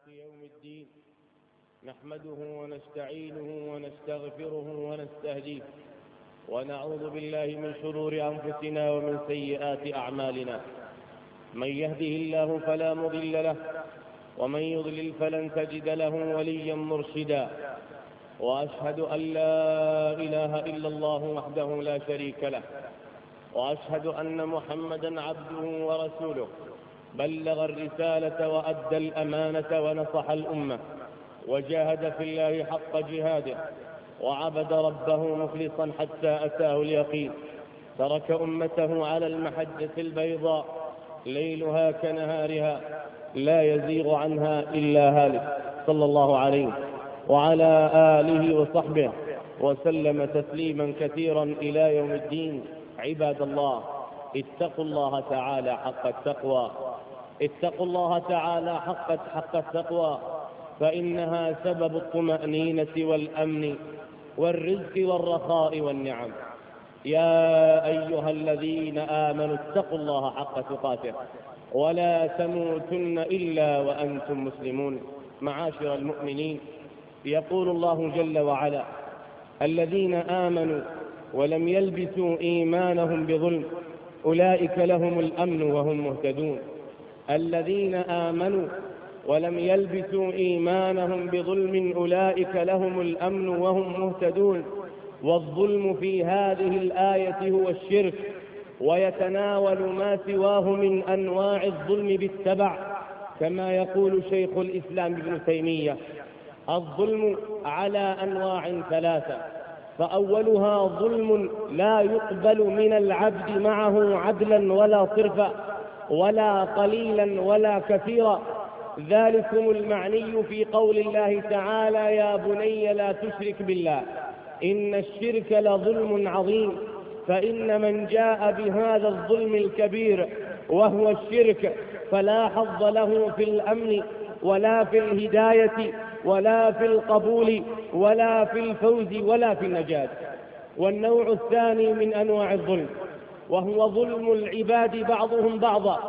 يوم الدين نحمده ونستعينه ونستغفره ونستهديه ونعوذ بالله من شرور أنفسنا ومن سيئات أعمالنا. من يهده الله فلا مضل له ومن يضلل فلن تجد له وليا مرشدا. وأشهد أن لا إله إلا الله وحده لا شريك له، وأشهد أن محمدا عبده ورسوله بلغ الرسالة وأدى الأمانة ونصح الأمة وجاهد في الله حق جهاده وعبد ربه مخلصا حتى أتاه اليقين. ترك أمته على المحجة البيضاء ليلها كنهارها لا يزيغ عنها إلا هالك، صلى الله عليه وعلى آله وصحبه وسلم تسليما كثيرا إلى يوم الدين. عباد الله، اتقوا الله تعالى حق التقوى، اتقوا الله تعالى حق التقوى، فإنها سبب الطمأنينة والأمن والرزق والرخاء والنعم. يا أيها الذين آمنوا اتقوا الله حق تقاته ولا تموتن إلا وأنتم مسلمون. معاشر المؤمنين، يقول الله جل وعلا: الذين آمنوا ولم يلبسوا إيمانهم بظلم أولئك لهم الأمن وهم مهتدون. الذين آمنوا ولم يلبسوا إيمانهم بظلم أولئك لهم الأمن وهم مهتدون. والظلم في هذه الآية هو الشرك، ويتناول ما سواه من أنواع الظلم بالتبع، كما يقول شيخ الإسلام ابن تيمية: الظلم على أنواع ثلاثة، فأولها ظلم لا يقبل من العبد معه عدلا ولا صرفا ولا قليلا ولا كثيرا، ذلكم المعني في قول الله تعالى: يا بني لا تشرك بالله إن الشرك لظلم عظيم. فإن من جاء بهذا الظلم الكبير وهو الشرك فلا حظ له في الأمن ولا في الهداية ولا في القبول ولا في الفوز ولا في النجاة. والنوع الثاني من أنواع الظلم وهو ظلم العباد بعضهم بعضا،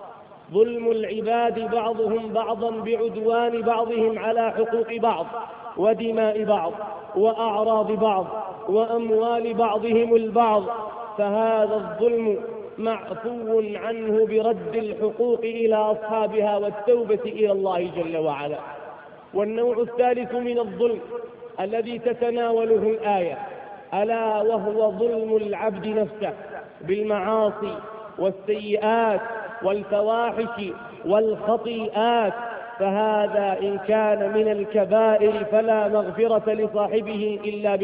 ظلم العباد بعضهم بعضا بعدوان بعضهم على حقوق بعض ودماء بعض وأعراض بعض وأموال بعضهم البعض، فهذا الظلم معفو عنه برد الحقوق إلى أصحابها والتوبة إلى الله جل وعلا. والنوع الثالث من الظلم الذي تتناوله الآية ألا وهو ظلم العبد نفسه بالمعاصي والسيئات والفواحش والخطيئات، فهذا إن كان من الكبائر فلا مغفرة لصاحبه إلا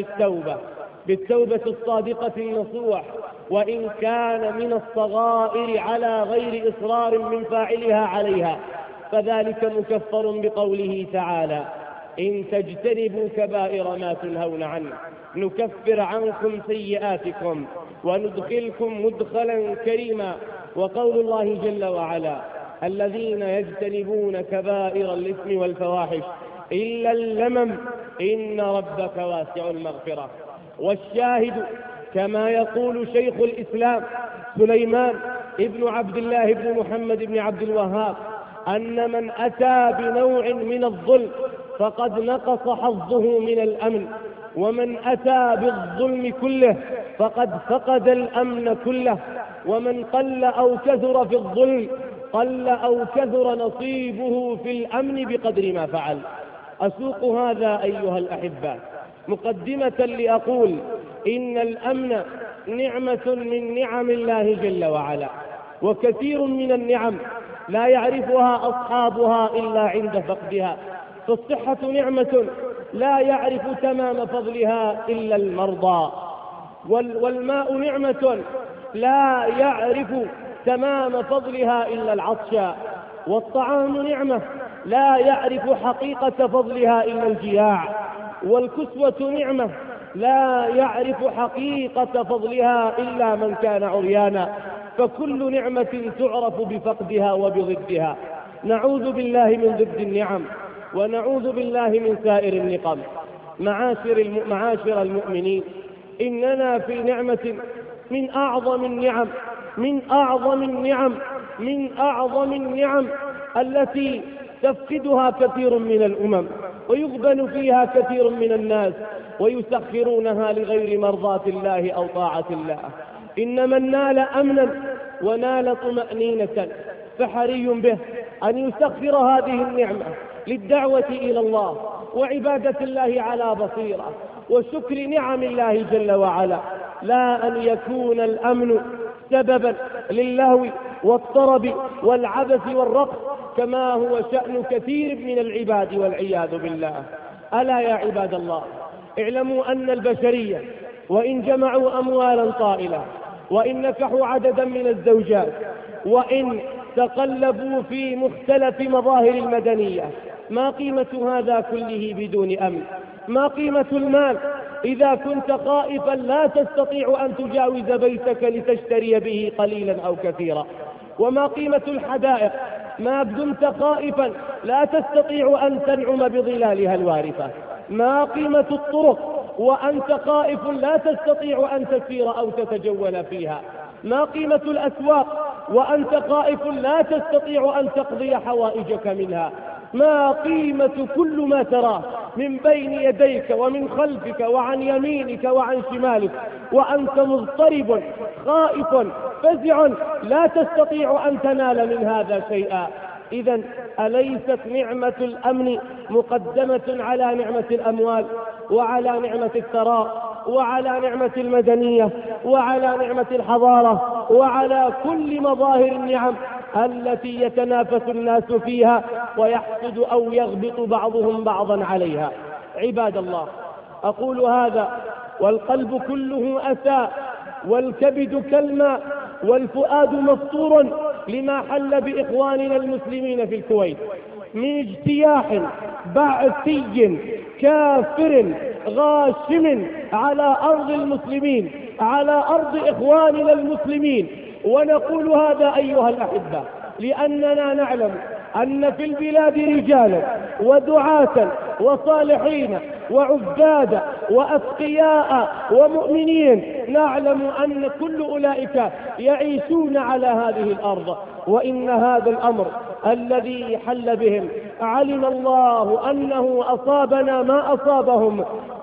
بالتوبة الصادقة النصوح، وإن كان من الصغائر على غير إصرار من فاعلها عليها فذلك مكفر بقوله تعالى: إن تجتنبوا كبائر ما تنهون عنه نكفر عنكم سيئاتكم وندخلكم مدخلا كريما. وقول الله جل وعلا: الذين يجتنبون كبائر الإثم والفواحش إلا اللمم إن ربك واسع المغفرة. والشاهد كما يقول شيخ الإسلام سليمان ابن عبد الله بن محمد بن عبد الوهاب أن من أتى بنوع من الظلم فقد نقص حظه من الأمن، ومن أتى بالظلم كله فقد فقد الأمن كله، ومن قل أو كثر في الظلم قل أو كثر نصيبه في الأمن بقدر ما فعل. أسوق هذا أيها الأحبة مقدمة لأقول إن الأمن نعمة من نعم الله جل وعلا، وكثير من النعم لا يعرفها أصحابها إلا عند فقدها. فالصحة نعمة لا يعرف تمام فضلها إلا المرضى، والماء نعمة لا يعرف تمام فضلها إلا العطشى، والطعام نعمة لا يعرف حقيقة فضلها إلا الجياع، والكسوة نعمة لا يعرف حقيقة فضلها إلا من كان عريانا. فكل نعمة تعرف بفقدها وبضدها. نعوذ بالله من ضد النعم ونعوذ بالله من سائر النقم. معاشر المؤمنين، إننا في نعمة من أعظم النعم التي تفقدها كثير من الأمم ويغبن فيها كثير من الناس ويسخرونها لغير مرضاة الله أو طاعة الله. إن من نال أمنا ونال طمأنينة فحري به أن يسخر هذه النعمة للدعوة إلى الله وعبادة الله على بصيرة وشكر نعم الله جل وعلا، لا أن يكون الأمن سببا للهو والطرب والعبث والرقص كما هو شأن كثير من العباد والعياذ بالله. ألا يا عباد الله، اعلموا أن البشرية وإن جمعوا أموالا طائلة، وإن نكحوا عددا من الزوجات، وإن تقلبوا في مختلف مظاهر المدنية، ما قيمة هذا كله بدون أمن؟ ما قيمة المال إذا كنت خائفا لا تستطيع أن تجاوز بيتك لتشتري به قليلا أو كثيرا؟ وما قيمة الحدائق ما دمت خائفا لا تستطيع أن تنعم بظلالها الوارفة؟ ما قيمة الطرق وأنت خائف لا تستطيع أن تسير أو تتجول فيها؟ ما قيمة الأسواق وأنت خائف لا تستطيع أن تقضي حوائجك منها؟ ما قيمة كل ما تراه من بين يديك ومن خلفك وعن يمينك وعن شمالك وأنت مضطرب خائف فزع لا تستطيع أن تنال من هذا شيئا؟ إذن أليست نعمة الأمن مقدمة على نعمة الأموال وعلى نعمة الثراء وعلى نعمة المدنية وعلى نعمة الحضارة وعلى كل مظاهر النعم التي يتنافس الناس فيها ويحسد أو يغبط بعضهم بعضا عليها؟ عباد الله، أقول هذا والقلب كله أسى والكبد كالماء والفؤاد مفطور لما حل بإخواننا المسلمين في الكويت من اجتياح بعثي كافر غاشم على أرض المسلمين، على أرض إخواننا المسلمين. ونقول هذا أيها الأحبة لأننا نعلم أن في البلاد رجالا ودعاة وصالحين وعبادا وأتقياء ومؤمنين، نعلم أن كل أولئك يعيشون على هذه الأرض، وإن هذا الأمر الذي حل بهم علم الله أنه أصابنا ما أصابهم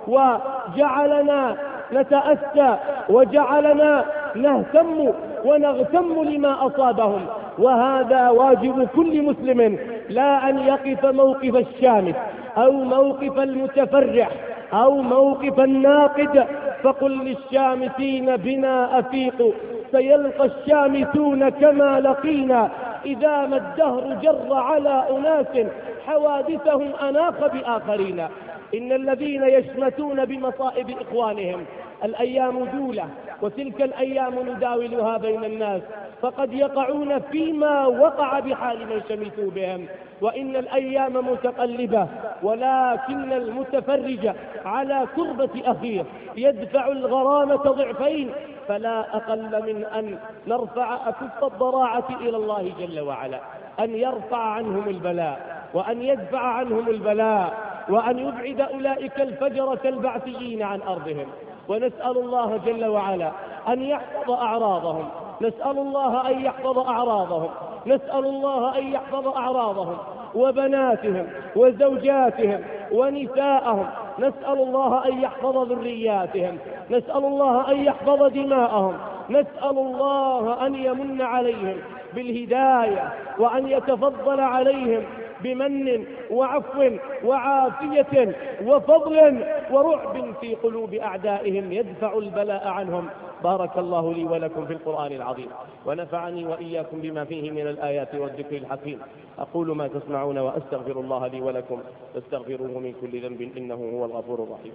وجعلنا نتأسى وجعلنا نهتم ونغتم لما أصابهم. وهذا واجب كل مسلم، لا أن يقف موقف الشامت أو موقف المتفرح أو موقف الناقد. فقل للشامتين بنا أفيقوا سيلقى الشامتون كما لقينا، إذا ما الدهر جر على أناس حوادثهم أناخ بآخرين. إن الذين يشمتون بمصائب إخوانهم الأيام دولة وتلك الأيام نداولها بين الناس، فقد يقعون فيما وقع بحال من شمتوا بهم. وإن الأيام متقلبة، ولكن المتفرج على كربة أخيه يدفع الغرامة ضعفين، فلا أقل من أن نرفع أكف الضراعة إلى الله جل وعلا أن يرفع عنهم البلاء وأن يدفع عنهم البلاء وأن يبعد أولئك الفجرة البعثيين عن أرضهم. ونسأل الله جل وعلا أن يحفظ أعراضهم، نسأل الله أن يحفظ أعراضهم، نسأل الله أن يحفظ أعراضهم وبناتهم وزوجاتهم ونساءهم، نسأل الله أن يحفظ ذرياتهم، نسأل الله أن يحفظ دماءهم، نسأل الله أن يمن عليهم بالهداية وأن يتفضل عليهم بمن وعفو وعافية وفضل ورعب في قلوب أعدائهم يدفع البلاء عنهم. بارك الله لي ولكم في القرآن العظيم، ونفعني وإياكم بما فيه من الآيات والذكر الحكيم. أقول ما تسمعون وأستغفر الله لي ولكم فاستغفروه من كل ذنب إنه هو الغفور الرحيم.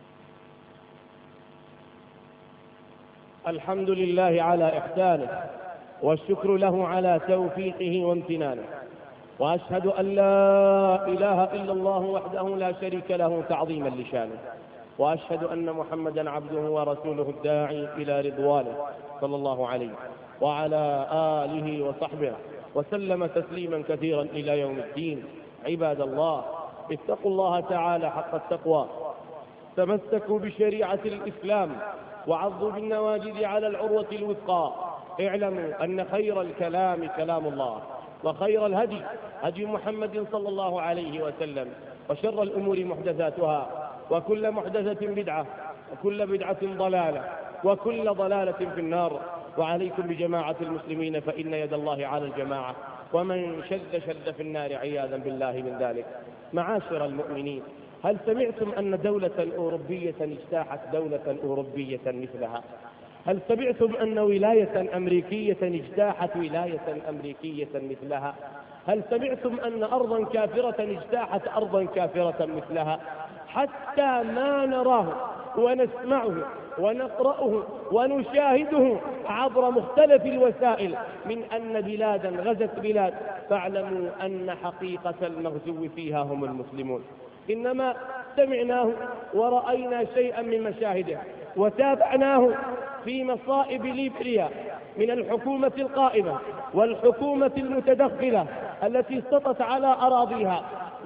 الحمد لله على إحسانه، والشكر له على توفيقه وامتنانه، وأشهد أن لا إله إلا الله وحده لا شريك له تعظيما لشانه، وأشهد أن محمدا عبده ورسوله الداعي إلى رضوانه صلى الله عليه وعلى آله وصحبه وسلم تسليما كثيرا إلى يوم الدين. عباد الله، اتقوا الله تعالى حق التقوى، تمسكوا بشريعة الإسلام وعضوا بالنواجذ على العروة الوثقى. اعلموا أن خير الكلام كلام الله، وخير الهدي هدي محمد صلى الله عليه وسلم، وشر الأمور محدثاتها، وكل محدثة بدعة، وكل بدعة ضلالة، وكل ضلالة في النار. وعليكم بجماعة المسلمين فإن يد الله على الجماعة، ومن شذ في النار عياذا بالله من ذلك. معاشر المؤمنين، هل سمعتم أن دولة أوروبية اجتاحت دولة أوروبية مثلها؟ هل سمعتم أن ولاية أمريكية اجتاحت ولاية أمريكية مثلها؟ هل سمعتم أن أرضا كافرة اجتاحت أرضا كافرة مثلها؟ حتى ما نراه ونسمعه ونقرأه ونشاهده عبر مختلف الوسائل من أن بلادا غزت بلاد، فاعلموا أن حقيقة المغزو فيها هم المسلمون. إنما سمعناه ورأينا شيئا من مشاهده وتابعناه في مصائب ليبيا من الحكومة القائمة والحكومة المتدخلة التي استطت على أراضيها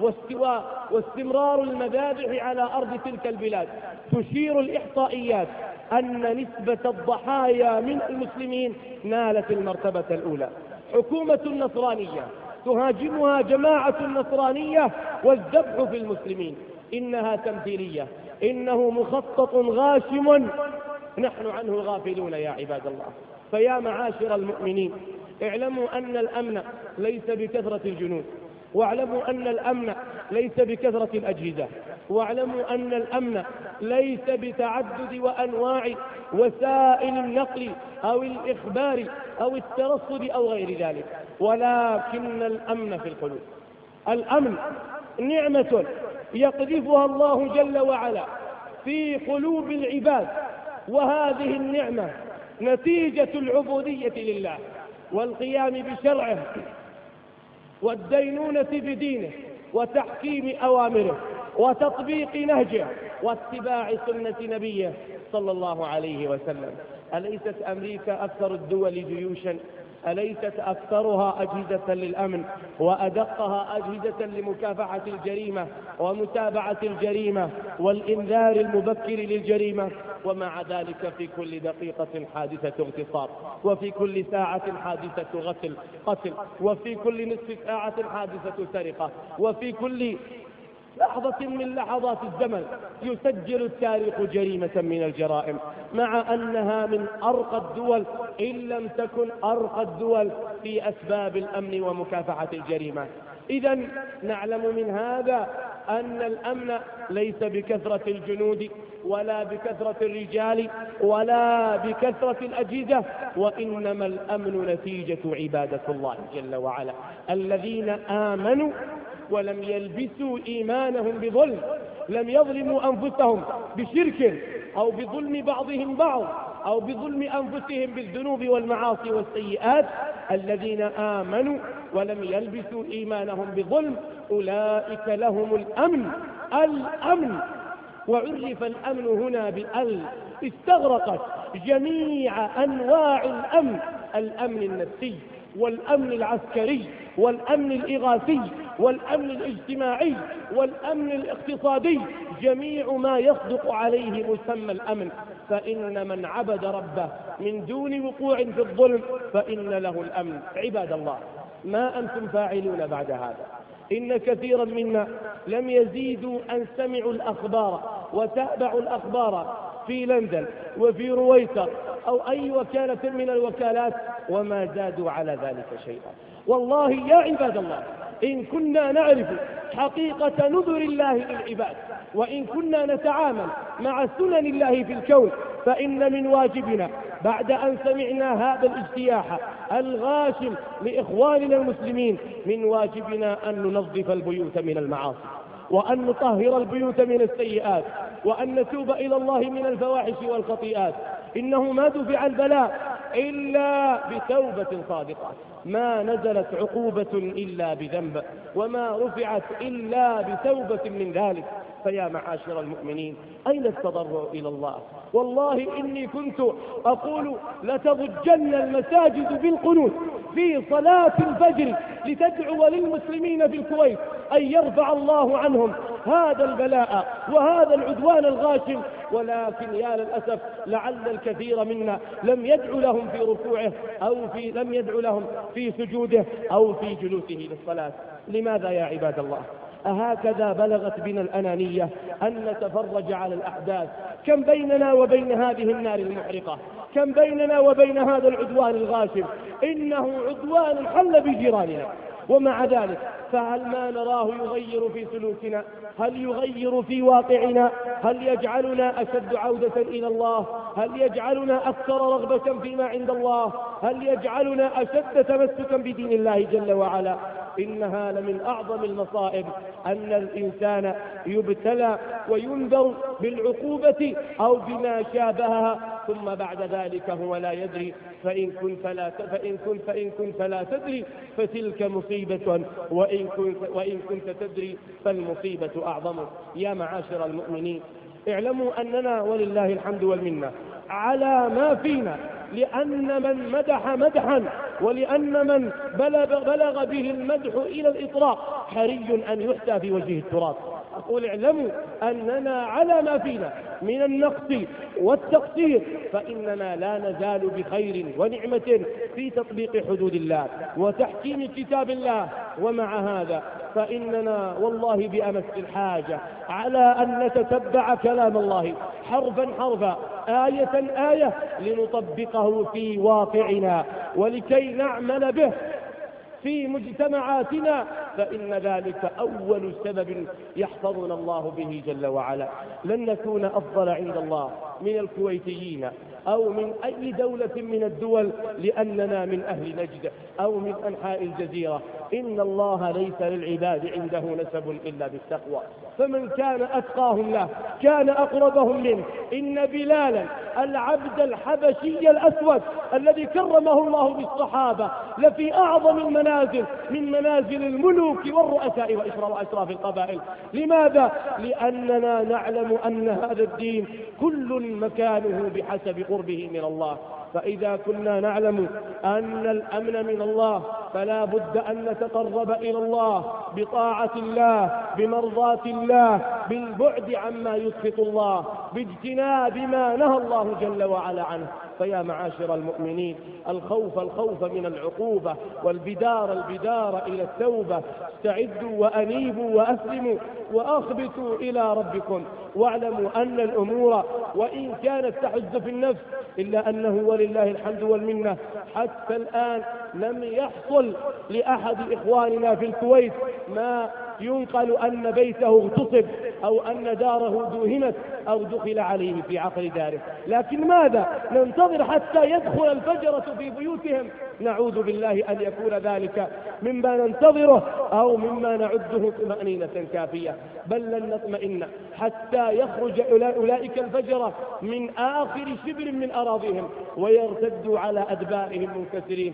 واستمرار المذابح على أرض تلك البلاد. تشير الإحصائيات أن نسبة الضحايا من المسلمين نالت المرتبة الأولى. حكومة نصرانية تهاجمها جماعة نصرانية والذبح في المسلمين. إنها تمثيلية، إنه مخطط غاشم نحن عنه غافلون يا عباد الله. فيا معاشر المؤمنين، اعلموا أن الأمن ليس بكثرة الجنود، واعلموا أن الأمن ليس بكثرة الأجهزة، واعلموا أن الأمن ليس بتعدد وأنواع وسائل النقل أو الإخبار أو الترصد أو غير ذلك، ولكن الأمن في القلوب. الأمن نعمة يقذفها الله جل وعلا في قلوب العباد، وهذه النعمة نتيجة العبودية لله والقيام بشرعه والدينونة بدينه وتحكيم أوامره وتطبيق نهجه واتباع سنة نبيه صلى الله عليه وسلم. أليست أمريكا أكثر الدول جيوشا؟ أليست أكثرها أجهزة للأمن وأدقها أجهزة لمكافحة الجريمة ومتابعة الجريمة والإنذار المبكر للجريمة؟ ومع ذلك في كل دقيقة حادثة اغتصاب، وفي كل ساعة حادثة قتل، وفي كل نصف ساعة حادثة سرقة، وفي كل لحظة من لحظات الزمن يسجل التاريخ جريمة من الجرائم، مع أنها من أرقى الدول إن لم تكن أرقى الدول في أسباب الأمن ومكافحة الجريمة. إذن نعلم من هذا أن الأمن ليس بكثرة الجنود ولا بكثرة الرجال ولا بكثرة الأجهزة، وإنما الأمن نتيجة عبادة الله جل وعلا. الذين آمنوا ولم يلبسوا إيمانهم بظلم، لم يظلموا أنفسهم بشرك أو بظلم بعضهم بعض أو بظلم أنفسهم بالذنوب والمعاصي والسيئات. الذين آمنوا ولم يلبسوا إيمانهم بظلم أولئك لهم الأمن. الأمن، وعرف الأمن هنا بأل، استغرقت جميع أنواع الأمن: الأمن النفسي والأمن العسكري والأمن الإغاثي والأمن الاجتماعي والأمن الاقتصادي، جميع ما يصدق عليه مسمى الأمن. فإن من عبد ربه من دون وقوع في الظلم فإن له الأمن. عباد الله، ما أنتم فاعلون بعد هذا؟ إن كثيرا منا لم يزيدوا أن سمعوا الأخبار وتابعوا الأخبار في لندن وفي رويتر أو أي وكالة من الوكالات وما زادوا على ذلك شيئا. والله يا عباد الله، إن كنا نعرف حقيقة نذر الله للعباد، وإن كنا نتعامل مع سنن الله في الكون، فإن من واجبنا بعد أن سمعنا هذا الاجتياح الغاشم لإخواننا المسلمين، من واجبنا أن ننظف البيوت من المعاصي، وأن نطهر البيوت من السيئات، وأن نتوب إلى الله من الفواحش والخطيئات. إنه ما دفع البلاء إلا بتوبة صادقة، ما نزلت عقوبة إلا بذنب، وما رفعت إلا بتوبة من ذلك. فيا معاشر المؤمنين، أين التضرع إلى الله؟ والله إني كنت أقول لتضجن المساجد بالقنوت في صلاة الفجر لتدعو للمسلمين في الكويت أن يرفع الله عنهم هذا البلاء وهذا العدوان الغاشم ولكن يا للأسف لعل الكثير منا لم يدعو لهم في ركوعه لم يدعو لهم في سجوده أو في جلوسه للصلاة. لماذا يا عباد الله؟ أهكذا بلغت بنا الأنانية أن نتفرج على الأحداث؟ كم بيننا وبين هذه النار المحرقة، كم بيننا وبين هذا العدوان الغاشم، إنه عدوان حل بجيراننا، ومع ذلك فهل ما نراه يغير في سلوكنا؟ هل يغير في واقعنا؟ هل يجعلنا أشد عودة إلى الله؟ هل يجعلنا أكثر رغبة فيما عند الله؟ هل يجعلنا أشد تمسكا بدين الله جل وعلا؟ إنها لمن أعظم المصائب أن الإنسان يبتلى وينذر بالعقوبة أو بما شابهها، ثم بعد ذلك هو لا يدري، فإن كنت فلا تدري فتلك مصيبة، وإن كنت تدري فالمصيبة أعظم. يا معاشر المؤمنين، اعلموا أننا ولله الحمد والمنة على ما فينا، لأن من مدح مدحا ولأن من بلغ به المدح إلى الإطراق حري أن يحتى في وجه التراب. أقول اعلموا أننا على ما فينا من النقص والتقصير، فإننا لا نزال بخير ونعمة في تطبيق حدود الله وتحكيم كتاب الله. ومع هذا فإننا والله بأمس الحاجة على أن نتتبع كلام الله حرفا حرفا، آية آية، لنطبقه في واقعنا ولكي نعمل به في مجتمعاتنا، فإن ذلك أول سبب يحفظنا الله به جل وعلا. لن نكون أفضل عند الله من الكويتيين أو من أي دولة من الدول لأننا من أهل نجد أو من أنحاء الجزيرة. إن الله ليس للعباد عنده نسب إلا بالتقوى، فمن كان أتقاهم له كان أقربهم منه. إن بلالا العبد الحبشي الأسود الذي كرمه الله بالصحابة لفي أعظم المنازل من منازل الملوك والرؤساء وأشراف القبائل. لماذا؟ لأننا نعلم أن هذا الدين كل مكانه بحسب قربه من الله. فإذا كنا نعلم أن الأمن من الله فلا بد أن نتقرب إلى الله بطاعة الله، بمرضاة الله، بالبعد عما يسخط الله، باجتناب ما نهى الله جل وعلا عنه. فيا معاشر المؤمنين، الخوف من العقوبة، والبدار إلى التوبة. استعدوا وأنيبوا وأسلموا وأخبتوا إلى ربكم، واعلموا أن الأمور وإن كانت تحز في النفس إلا أنه ولله الحمد والمنة حتى الآن لم يحصل لأحد إخواننا في الكويت ما ينقل أن بيته اغتصب أو أن داره دوهمت أو دخل عليه في عقر داره. لكن ماذا ننتظر حتى يدخل الفجرة في بيوتهم؟ نعوذ بالله أن يكون ذلك مما ننتظره أو مما نعده طمأنينة كافية. بل لن نطمئن حتى يخرج أولئك الفجرة من آخر شبر من أراضيهم ويرتدوا على أدبارهم منكسرين.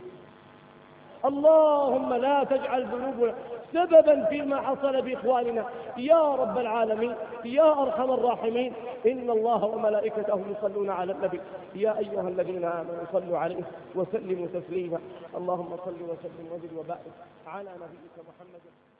اللهم لا تجعل ذنوبنا سببا فيما حصل بإخواننا يا رب العالمين يا أرحم الراحمين. إن الله وملائكته يصلون على النبي يا أيها الذين آمنوا صلوا عليه وسلموا تسليما. اللهم صل وسلم وزد وبارك على نبيك محمد.